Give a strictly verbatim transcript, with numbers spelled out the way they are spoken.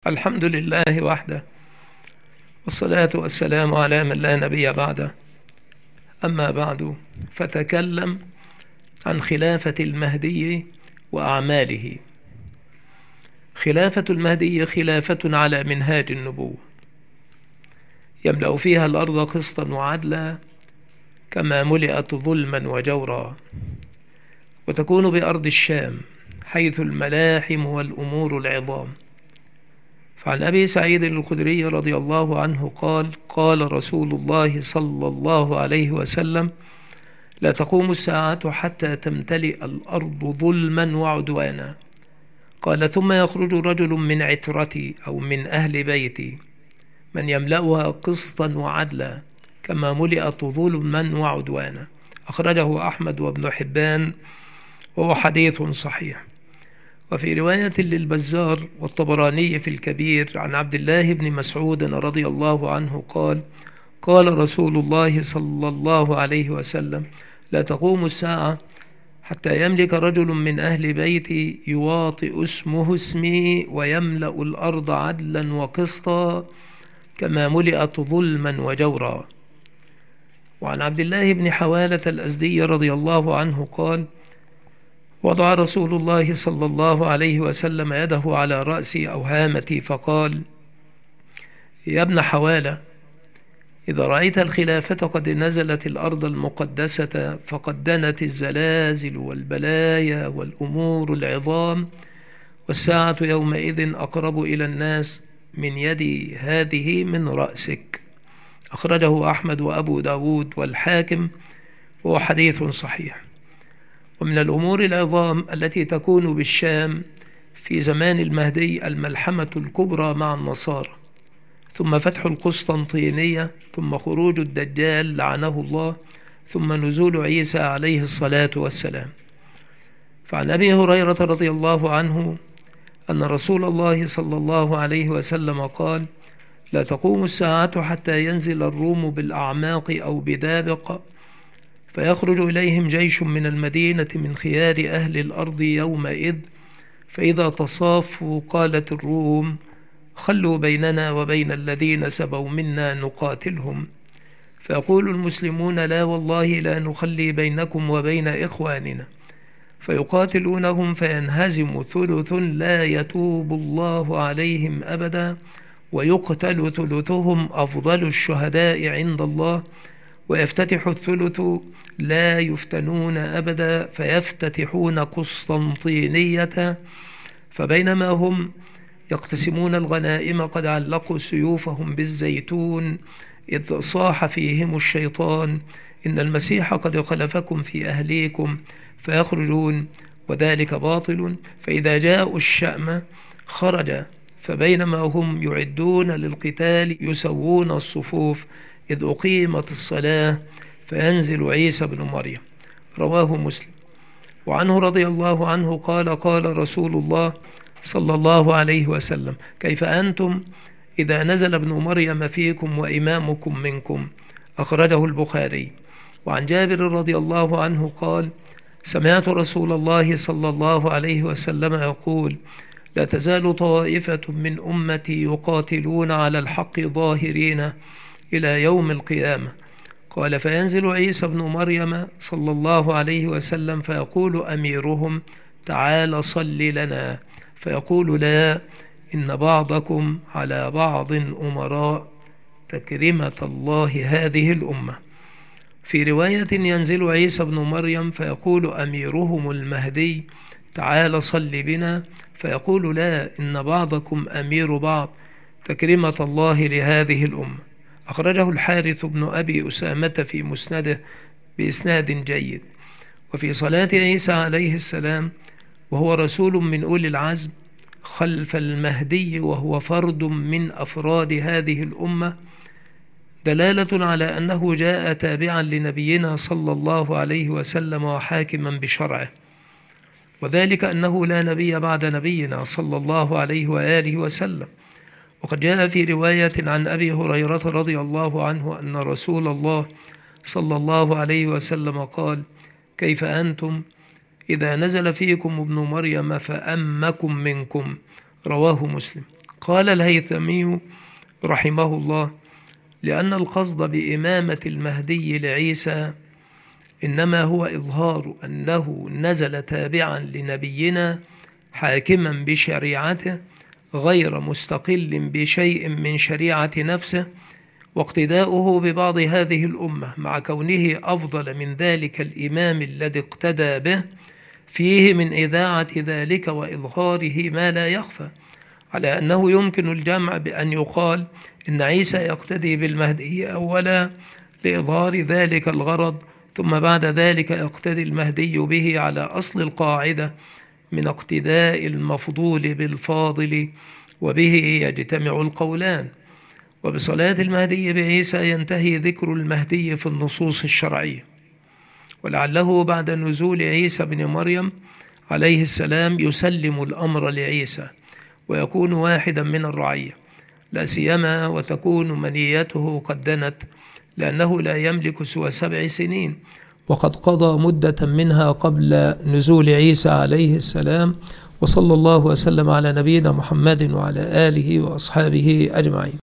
الحمد لله وحده، والصلاة والسلام على من لا نبي بعده. أما بعد، فتكلم عن خلافة المهدي وأعماله. خلافة المهدي خلافة على منهاج النبوة، يملأ فيها الأرض قسطا وعدلا كما ملئت ظلما وجورا، وتكون بأرض الشام حيث الملاحم والأمور العظام. فعن أبي سعيد الخدري رضي الله عنه قال: قال رسول الله صلى الله عليه وسلم: لا تقوم الساعة حتى تمتلئ الأرض ظلما وعدوانا. قال: ثم يخرج رجل من عترتي أو من أهل بيتي من يملأها قسطا وعدلا كما ملئت ظلما وعدوانا. أخرجه أحمد وابن حبان، وهو حديث صحيح. وفي رواية للبزار والطبراني في الكبير عن عبد الله بن مسعود رضي الله عنه قال: قال رسول الله صلى الله عليه وسلم: لا تقوم الساعة حتى يملك رجل من أهل بيتي يواطئ اسمه اسمي ويملأ الأرض عدلا وقسطا كما ملئت ظلما وجورا. وعن عبد الله بن حوالة الأزدي رضي الله عنه قال: وضع رسول الله صلى الله عليه وسلم يده على رأسي أو هامتي فقال: يا ابن حوالة، إذا رأيت الخلافة قد نزلت الأرض المقدسة فقد دنت الزلازل والبلايا والأمور العظام، والساعة يومئذ أقرب إلى الناس من يدي هذه من رأسك. أخرجه أحمد وأبو داود والحاكم، وهو حديث صحيح. ومن الأمور العظام التي تكون بالشام في زمان المهدي الملحمة الكبرى مع النصارى، ثم فتح القسطنطينية، ثم خروج الدجال لعنه الله، ثم نزول عيسى عليه الصلاة والسلام. فعن أبي هريرة رضي الله عنه أن رسول الله صلى الله عليه وسلم قال: لا تقوم الساعة حتى ينزل الروم بالأعماق أو بدابق، فيخرج إليهم جيش من المدينة من خيار أهل الأرض يومئذ، فإذا تصافوا قالت الروم: خلوا بيننا وبين الذين سبوا منا نقاتلهم. فيقول المسلمون: لا والله لا نخلي بينكم وبين إخواننا. فيقاتلونهم فينهزم ثلث لا يتوب الله عليهم أبدا، ويقتل ثلثهم أفضل الشهداء عند الله، ويفتتح الثلث لا يفتنون أبدا، فيفتتحون قسطنطينية. فبينما هم يقتسمون الغنائم قد علقوا سيوفهم بالزيتون، إذ صاح فيهم الشيطان: إن المسيح قد خلفكم في أهليكم. فيخرجون وذلك باطل، فإذا جاءوا الشأم خرج، فبينما هم يعدون للقتال يسوون الصفوف، إذ أقيمت الصلاة فينزل عيسى بن مريم. رواه مسلم. وعنه رضي الله عنه قال: قال رسول الله صلى الله عليه وسلم: كيف أنتم إذا نزل ابن مريم فيكم وإمامكم منكم؟ أخرجه البخاري. وعن جابر رضي الله عنه قال: سمعت رسول الله صلى الله عليه وسلم يقول: لا تزال طائفة من أمتي يقاتلون على الحق ظاهرين إلى يوم القيامة. قال: فينزل عيسى بن مريم صلى الله عليه وسلم فيقول أميرهم: تعال صل لنا. فيقول: لا، إن بعضكم على بعض أمراء، تكرمة الله هذه الأمة. في رواية: ينزل عيسى بن مريم فيقول أميرهم المهدي: تعال صل بنا. فيقول: لا، إن بعضكم أمير بعض، تكرمة الله لهذه الأمة. أخرجه الحارث بن أبي أسامة في مسنده بإسناد جيد. وفي صلاة عيسى عليه السلام وهو رسول من أولي العزم خلف المهدي وهو فرد من أفراد هذه الأمة دلالة على أنه جاء تابعا لنبينا صلى الله عليه وسلم وحاكما بشرعه، وذلك أنه لا نبي بعد نبينا صلى الله عليه وآله وسلم. وقد جاء في رواية عن أبي هريرة رضي الله عنه أن رسول الله صلى الله عليه وسلم قال: كيف أنتم إذا نزل فيكم ابن مريم فأمكم منكم؟ رواه مسلم. قال الهيثمي رحمه الله: لأن القصد بإمامة المهدي لعيسى إنما هو إظهار أنه نزل تابعا لنبينا حاكما بشريعته غير مستقل بشيء من شريعة نفسه، واقتداؤه ببعض هذه الأمة مع كونه أفضل من ذلك الإمام الذي اقتدى به فيه من إذاعة ذلك وإظهاره ما لا يخفى، على أنه يمكن الجمع بأن يقال إن عيسى يقتدي بالمهدي أولا لإظهار ذلك الغرض، ثم بعد ذلك يقتدي المهدي به على أصل القاعدة من اقتداء المفضول بالفاضل، وبه يجتمع القولان. وبصلاة المهدي بعيسى ينتهي ذكر المهدي في النصوص الشرعية، ولعله بعد نزول عيسى بن مريم عليه السلام يسلم الأمر لعيسى ويكون واحدا من الرعية، لا سيما وتكون منيته قد دنت، لأنه لا يملك سوى سبع سنين، وقد قضى مدة منها قبل نزول عيسى عليه السلام. وصلى الله وسلم على نبينا محمد وعلى آله وأصحابه أجمعين.